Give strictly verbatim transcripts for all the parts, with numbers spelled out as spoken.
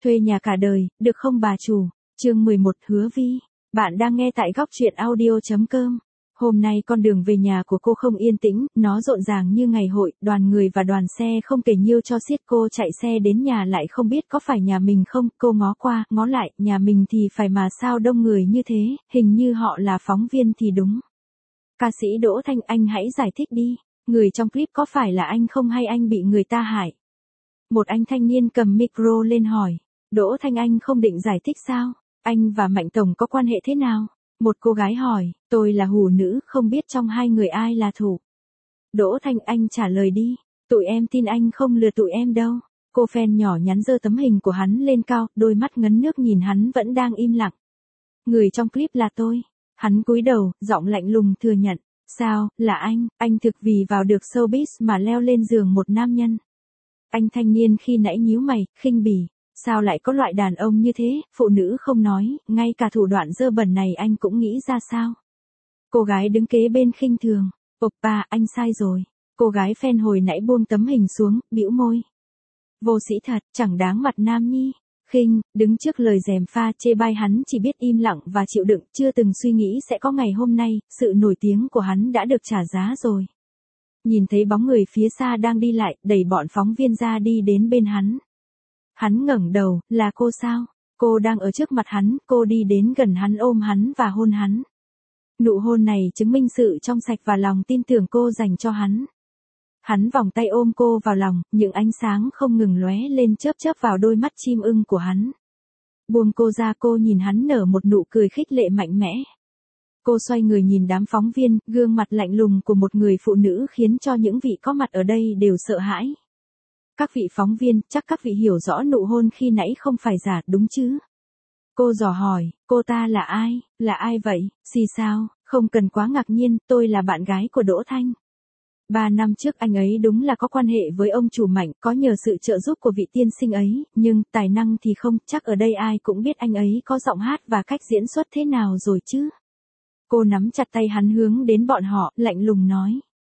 Thuê nhà cả đời, được không bà chủ? Chương mười một Hứa Vi. Bạn đang nghe tại góc truyện audio chấm com. Hôm nay con đường về nhà của cô không yên tĩnh, nó rộn ràng như ngày hội, đoàn người và đoàn xe không kể nhiêu cho xiết. Cô chạy xe đến nhà lại không biết có phải nhà mình không, cô ngó qua, ngó lại, nhà mình thì phải mà sao đông người như thế, hình như họ là phóng viên thì đúng. Ca sĩ Đỗ Thanh, anh hãy giải thích đi, người trong clip có phải là anh không hay anh bị người ta hại? Một anh thanh niên cầm micro lên hỏi. Đỗ Thanh, anh không định giải thích sao? Anh và Mạnh Tổng có quan hệ thế nào? Một cô gái hỏi, tôi là hủ nữ, không biết trong hai người ai là thủ. Đỗ Thanh, anh trả lời đi, tụi em tin anh không lừa tụi em đâu. Cô fan nhỏ nhắn giơ tấm hình của hắn lên cao, đôi mắt ngấn nước nhìn hắn vẫn đang im lặng. Người trong clip là tôi. Hắn cúi đầu, giọng lạnh lùng thừa nhận. Sao, là anh, anh thực vì vào được showbiz mà leo lên giường một nam nhân. Anh thanh niên khi nãy nhíu mày, khinh bỉ. Sao lại có loại đàn ông như thế, phụ nữ không nói, ngay cả thủ đoạn dơ bẩn này anh cũng nghĩ ra sao? Cô gái đứng kế bên khinh thường. Oppa, anh sai rồi. Cô gái fan hồi nãy buông tấm hình xuống, bĩu môi. Vô sĩ thật, chẳng đáng mặt nam nhi. Khinh, đứng trước lời gièm pha chê bai hắn chỉ biết im lặng và chịu đựng, chưa từng suy nghĩ sẽ có ngày hôm nay, sự nổi tiếng của hắn đã được trả giá rồi. Nhìn thấy bóng người phía xa đang đi lại, đẩy bọn phóng viên ra đi đến bên hắn. Hắn ngẩng đầu, là cô sao? Cô đang ở trước mặt hắn, cô đi đến gần hắn ôm hắn và hôn hắn. Nụ hôn này chứng minh sự trong sạch và lòng tin tưởng cô dành cho hắn. Hắn vòng tay ôm cô vào lòng, những ánh sáng không ngừng lóe lên chớp chớp vào đôi mắt chim ưng của hắn. Buông cô ra, cô nhìn hắn nở một nụ cười khích lệ mạnh mẽ. Cô xoay người nhìn đám phóng viên, gương mặt lạnh lùng của một người phụ nữ khiến cho những vị có mặt ở đây đều sợ hãi. Các vị phóng viên, chắc các vị hiểu rõ nụ hôn khi nãy không phải giả, đúng chứ? Cô dò hỏi, cô ta là ai, là ai vậy, xì sao, không cần quá ngạc nhiên, tôi là bạn gái của Đỗ Thanh. Ba năm trước anh ấy đúng là có quan hệ với ông chủ Mạnh, có nhờ sự trợ giúp của vị tiên sinh ấy, nhưng tài năng thì không, chắc ở đây ai cũng biết anh ấy có giọng hát và cách diễn xuất thế nào rồi chứ. Cô nắm chặt tay hắn hướng đến bọn họ, lạnh lùng nói.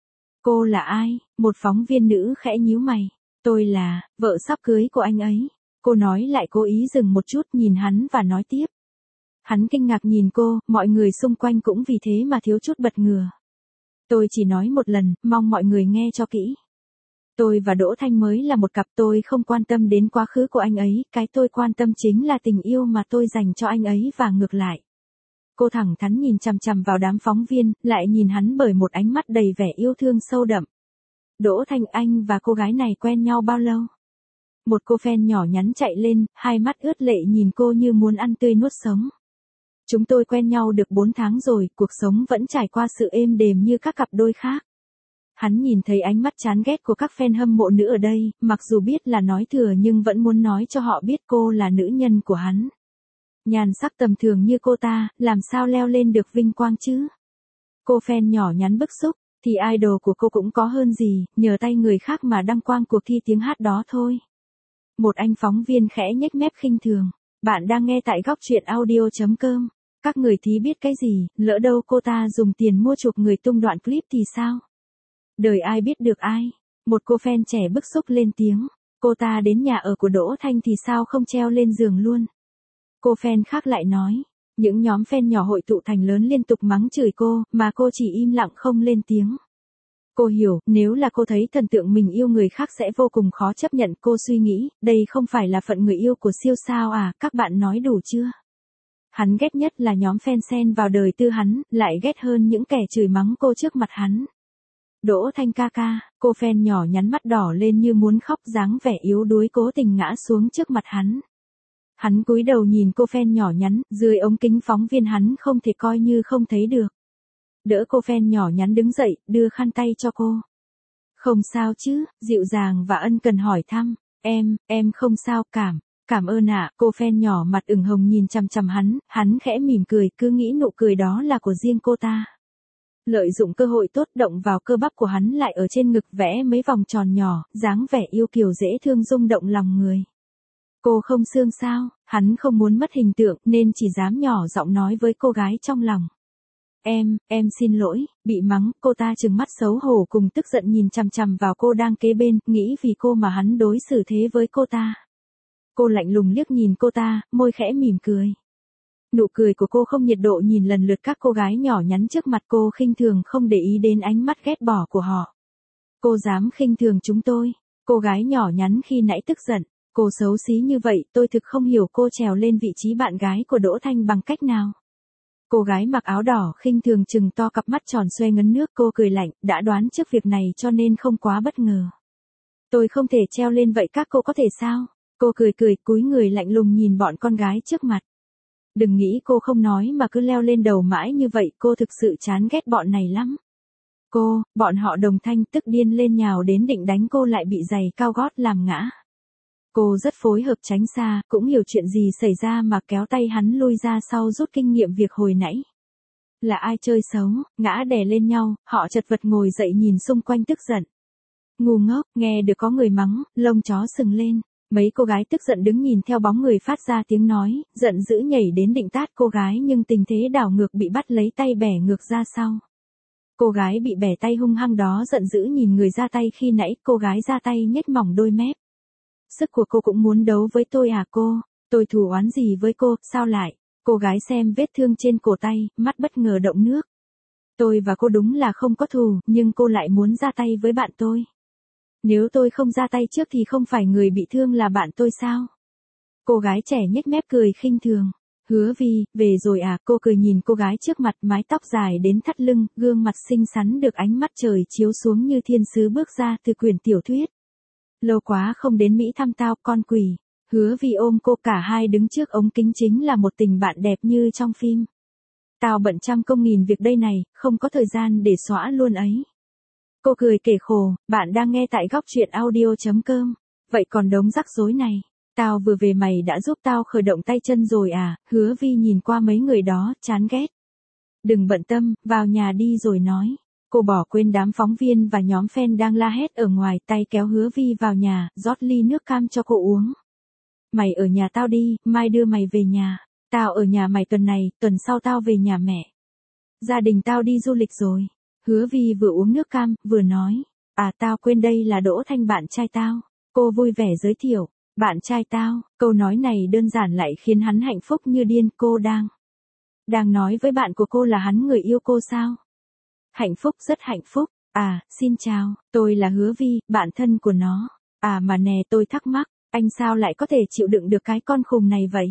Cô là ai? Một phóng viên nữ khẽ nhíu mày. Tôi là, vợ sắp cưới của anh ấy. Cô nói lại cố ý dừng một chút nhìn hắn và nói tiếp. Hắn kinh ngạc nhìn cô, mọi người xung quanh cũng vì thế mà thiếu chút bật ngửa. Tôi chỉ nói một lần, mong mọi người nghe cho kỹ. Tôi và Đỗ Thanh mới là một cặp, tôi không quan tâm đến quá khứ của anh ấy, cái tôi quan tâm chính là tình yêu mà tôi dành cho anh ấy và ngược lại. Cô thẳng thắn nhìn chằm chằm vào đám phóng viên, lại nhìn hắn bởi một ánh mắt đầy vẻ yêu thương sâu đậm. Đỗ Thanh, anh và cô gái này quen nhau bao lâu? Một cô fan nhỏ nhắn chạy lên, hai mắt ướt lệ nhìn cô như muốn ăn tươi nuốt sống. Chúng tôi quen nhau được bốn tháng rồi, cuộc sống vẫn trải qua sự êm đềm như các cặp đôi khác. Hắn nhìn thấy ánh mắt chán ghét của các fan hâm mộ nữ ở đây, mặc dù biết là nói thừa nhưng vẫn muốn nói cho họ biết cô là nữ nhân của hắn. Nhan sắc tầm thường như cô ta, làm sao leo lên được vinh quang chứ? Cô fan nhỏ nhắn bức xúc, thì idol của cô cũng có hơn gì, nhờ tay người khác mà đăng quang cuộc thi tiếng hát đó thôi. Một anh phóng viên khẽ nhếch mép khinh thường. Bạn đang nghe tại góc truyện audio chấm com. Các người thì biết cái gì, lỡ đâu cô ta dùng tiền mua chuộc người tung đoạn clip thì sao? Đời ai biết được ai? Một cô fan trẻ bức xúc lên tiếng. Cô ta đến nhà ở của Đỗ Thanh thì sao không treo lên giường luôn? Cô fan khác lại nói. Những nhóm fan nhỏ hội tụ thành lớn liên tục mắng chửi cô, mà cô chỉ im lặng không lên tiếng. Cô hiểu, nếu là cô thấy thần tượng mình yêu người khác sẽ vô cùng khó chấp nhận. Cô suy nghĩ, đây không phải là phận người yêu của siêu sao à, các bạn nói đủ chưa? Hắn ghét nhất là nhóm fan xen vào đời tư hắn, lại ghét hơn những kẻ chửi mắng cô trước mặt hắn. Đỗ Thanh ca ca, cô fan nhỏ nhắn mắt đỏ lên như muốn khóc, dáng vẻ yếu đuối cố tình ngã xuống trước mặt hắn. Hắn cúi đầu nhìn cô fan nhỏ nhắn, dưới ống kính phóng viên hắn không thể coi như không thấy được. Đỡ cô fan nhỏ nhắn đứng dậy, đưa khăn tay cho cô. Không sao chứ, dịu dàng và ân cần hỏi thăm. Em, em không sao, cảm, cảm ơn ạ. Cô fan nhỏ mặt ửng hồng nhìn chằm chằm hắn, hắn khẽ mỉm cười, cứ nghĩ nụ cười đó là của riêng cô ta. Lợi dụng cơ hội tốt động vào cơ bắp của hắn lại ở trên ngực vẽ mấy vòng tròn nhỏ, dáng vẻ yêu kiều dễ thương rung động lòng người. Cô không xương sao, hắn không muốn mất hình tượng nên chỉ dám nhỏ giọng nói với cô gái trong lòng. Em, em xin lỗi, bị mắng, cô ta trừng mắt xấu hổ cùng tức giận nhìn chằm chằm vào cô đang kế bên, nghĩ vì cô mà hắn đối xử thế với cô ta. Cô lạnh lùng liếc nhìn cô ta, môi khẽ mỉm cười. Nụ cười của cô không nhiệt độ nhìn lần lượt các cô gái nhỏ nhắn trước mặt cô, khinh thường không để ý đến ánh mắt ghét bỏ của họ. Cô dám khinh thường chúng tôi? Cô gái nhỏ nhắn khi nãy tức giận. Cô xấu xí như vậy, tôi thực không hiểu cô trèo lên vị trí bạn gái của Đỗ Thanh bằng cách nào. Cô gái mặc áo đỏ khinh thường trừng to cặp mắt tròn xoe ngấn nước, cô cười lạnh, đã đoán trước việc này cho nên không quá bất ngờ. Tôi không thể treo lên vậy các cô có thể sao? Cô cười cười, cúi người lạnh lùng nhìn bọn con gái trước mặt. Đừng nghĩ cô không nói mà cứ leo lên đầu mãi như vậy, cô thực sự chán ghét bọn này lắm. Cô, bọn họ đồng thanh tức điên lên nhào đến định đánh cô lại bị giày cao gót làm ngã. Cô rất phối hợp tránh xa, cũng hiểu chuyện gì xảy ra mà kéo tay hắn lui ra sau rút kinh nghiệm việc hồi nãy. Là ai chơi xấu, ngã đè lên nhau, họ chật vật ngồi dậy nhìn xung quanh tức giận. Ngu ngốc, nghe được có người mắng, lông chó sừng lên. Mấy cô gái tức giận đứng nhìn theo bóng người phát ra tiếng nói, giận dữ nhảy đến định tát cô gái nhưng tình thế đảo ngược bị bắt lấy tay bẻ ngược ra sau. Cô gái bị bẻ tay hung hăng đó giận dữ nhìn người ra tay khi nãy, cô gái ra tay nhếch mỏng đôi mép. Sức của cô cũng muốn đấu với tôi à cô? Tôi thù oán gì với cô, sao lại? Cô gái xem vết thương trên cổ tay, mắt bất ngờ động nước. Tôi và cô đúng là không có thù, nhưng cô lại muốn ra tay với bạn tôi. Nếu tôi không ra tay trước thì không phải người bị thương là bạn tôi sao? Cô gái trẻ nhếch mép cười khinh thường. Hứa Vi, về rồi à? Cô cười nhìn cô gái trước mặt, mái tóc dài đến thắt lưng, gương mặt xinh xắn được ánh mắt trời chiếu xuống như thiên sứ bước ra từ quyển tiểu thuyết. Lâu quá không đến Mỹ thăm tao, con quỷ. Hứa Vi ôm cô, cả hai đứng trước ống kính chính là một tình bạn đẹp như trong phim. Tao bận trăm công nghìn việc đây này, không có thời gian để xóa luôn ấy. Cô cười kể khổ, bạn đang nghe tại góc truyện audio.com. Vậy còn đống rắc rối này, tao vừa về mày đã giúp tao khởi động tay chân rồi à? Hứa Vi nhìn qua mấy người đó, chán ghét. Đừng bận tâm, vào nhà đi rồi nói. Cô bỏ quên đám phóng viên và nhóm fan đang la hét ở ngoài, tay kéo Hứa Vi vào nhà, rót ly nước cam cho cô uống. Mày ở nhà tao đi, mai đưa mày về nhà. Tao ở nhà mày tuần này, tuần sau tao về nhà mẹ. Gia đình tao đi du lịch rồi. Hứa Vi vừa uống nước cam, vừa nói. À tao quên đây là Đỗ Thanh bạn trai tao. Cô vui vẻ giới thiệu. Bạn trai tao, câu nói này đơn giản lại khiến hắn hạnh phúc như điên. Cô đang. Đang nói với bạn của cô là hắn người yêu cô sao? Hạnh phúc, rất hạnh phúc. À, xin chào, tôi là Hứa Vi, bạn thân của nó. À mà nè, tôi thắc mắc, anh sao lại có thể chịu đựng được cái con khùng này vậy?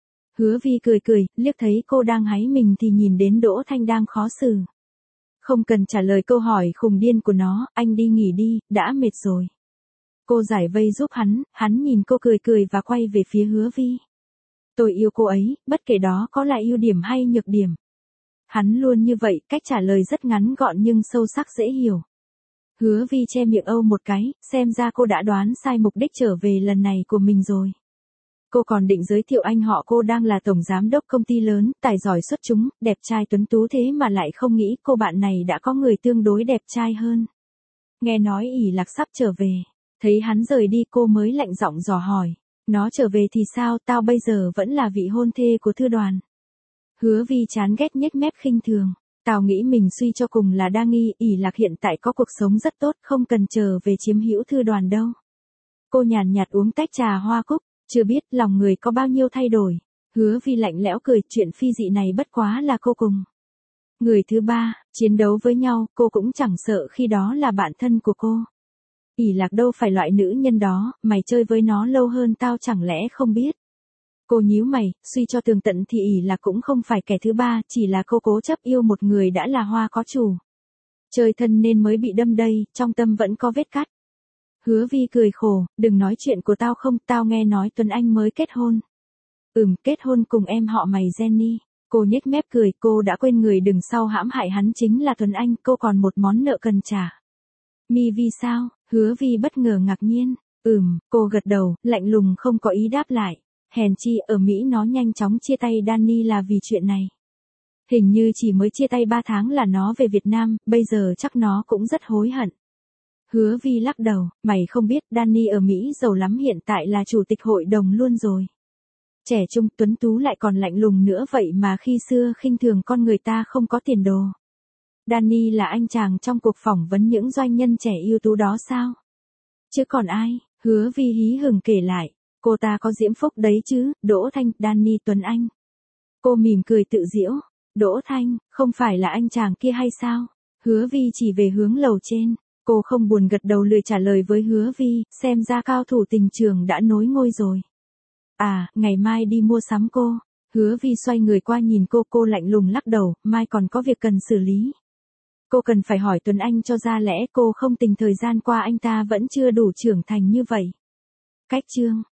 Hứa Vi cười cười, liếc thấy cô đang háy mình thì nhìn đến Đỗ Thanh đang khó xử. Không cần trả lời câu hỏi khùng điên của nó, anh đi nghỉ đi, đã mệt rồi. Cô giải vây giúp hắn, hắn nhìn cô cười cười và quay về phía Hứa Vi. Tôi yêu cô ấy, bất kể đó có là ưu điểm hay nhược điểm. Hắn luôn như vậy, cách trả lời rất ngắn gọn nhưng sâu sắc dễ hiểu. Hứa Vi che miệng âu một cái, xem ra cô đã đoán sai mục đích trở về lần này của mình rồi. Cô còn định giới thiệu anh họ cô đang là tổng giám đốc công ty lớn, tài giỏi xuất chúng, đẹp trai tuấn tú thế mà lại không nghĩ cô bạn này đã có người tương đối đẹp trai hơn. Nghe nói ỷ Lạc sắp trở về, thấy hắn rời đi cô mới lạnh giọng dò hỏi. Nó trở về thì sao, tao bây giờ vẫn là vị hôn thê của Thư Đoàn. Hứa Vi chán ghét nhếch mép khinh thường. Tao nghĩ mình suy cho cùng là đa nghi, ỷ Lạc hiện tại có cuộc sống rất tốt, không cần chờ về chiếm hữu Thư Đoàn đâu. Cô nhàn nhạt uống tách trà hoa cúc, chưa biết lòng người có bao nhiêu thay đổi. Hứa Vi lạnh lẽo cười, chuyện phi dị này bất quá là cô cùng người thứ ba, chiến đấu với nhau, cô cũng chẳng sợ khi đó là bạn thân của cô. ỷ Lạc đâu phải loại nữ nhân đó, mày chơi với nó lâu hơn tao chẳng lẽ không biết. Cô nhíu mày, suy cho tường tận thì ỷ Lạc cũng không phải kẻ thứ ba, chỉ là cô cố chấp yêu một người đã là hoa có chủ. Chơi thân nên mới bị đâm đây, trong tâm vẫn có vết cắt. Hứa Vi cười khổ, đừng nói chuyện của tao không, tao nghe nói Tuấn Anh mới kết hôn. Ừm, kết hôn cùng em họ mày Jenny. Cô nhếch mép cười, cô đã quên người đằng sau hãm hại hắn chính là Tuấn Anh, cô còn một món nợ cần trả. Mi Vi sao? Hứa Vi bất ngờ ngạc nhiên. Ừm, cô gật đầu, lạnh lùng không có ý đáp lại. Hèn chi ở Mỹ nó nhanh chóng chia tay Danny là vì chuyện này. Hình như chỉ mới chia tay ba tháng là nó về Việt Nam, bây giờ chắc nó cũng rất hối hận. Hứa Vi lắc đầu, mày không biết Danny ở Mỹ giàu lắm, hiện tại là chủ tịch hội đồng luôn rồi. Trẻ trung tuấn tú lại còn lạnh lùng nữa vậy mà khi xưa khinh thường con người ta không có tiền đồ. Danny là anh chàng trong cuộc phỏng vấn những doanh nhân trẻ ưu tú đó sao? Chứ còn ai? Hứa Vi hí hửng kể lại. Cô ta có diễm phúc đấy chứ, Đỗ Thanh, Danny Tuấn Anh. Cô mỉm cười tự giễu. Đỗ Thanh, không phải là anh chàng kia hay sao? Hứa Vi chỉ về hướng lầu trên. Cô không buồn gật đầu lười trả lời với Hứa Vi, xem ra cao thủ tình trường đã nối ngôi rồi. À, ngày mai đi mua sắm cô. Hứa Vi xoay người qua nhìn cô, cô lạnh lùng lắc đầu, mai còn có việc cần xử lý. Cô cần phải hỏi Tuấn Anh cho ra lẽ cô không tình thời gian qua anh ta vẫn chưa đủ trưởng thành như vậy. Cách chương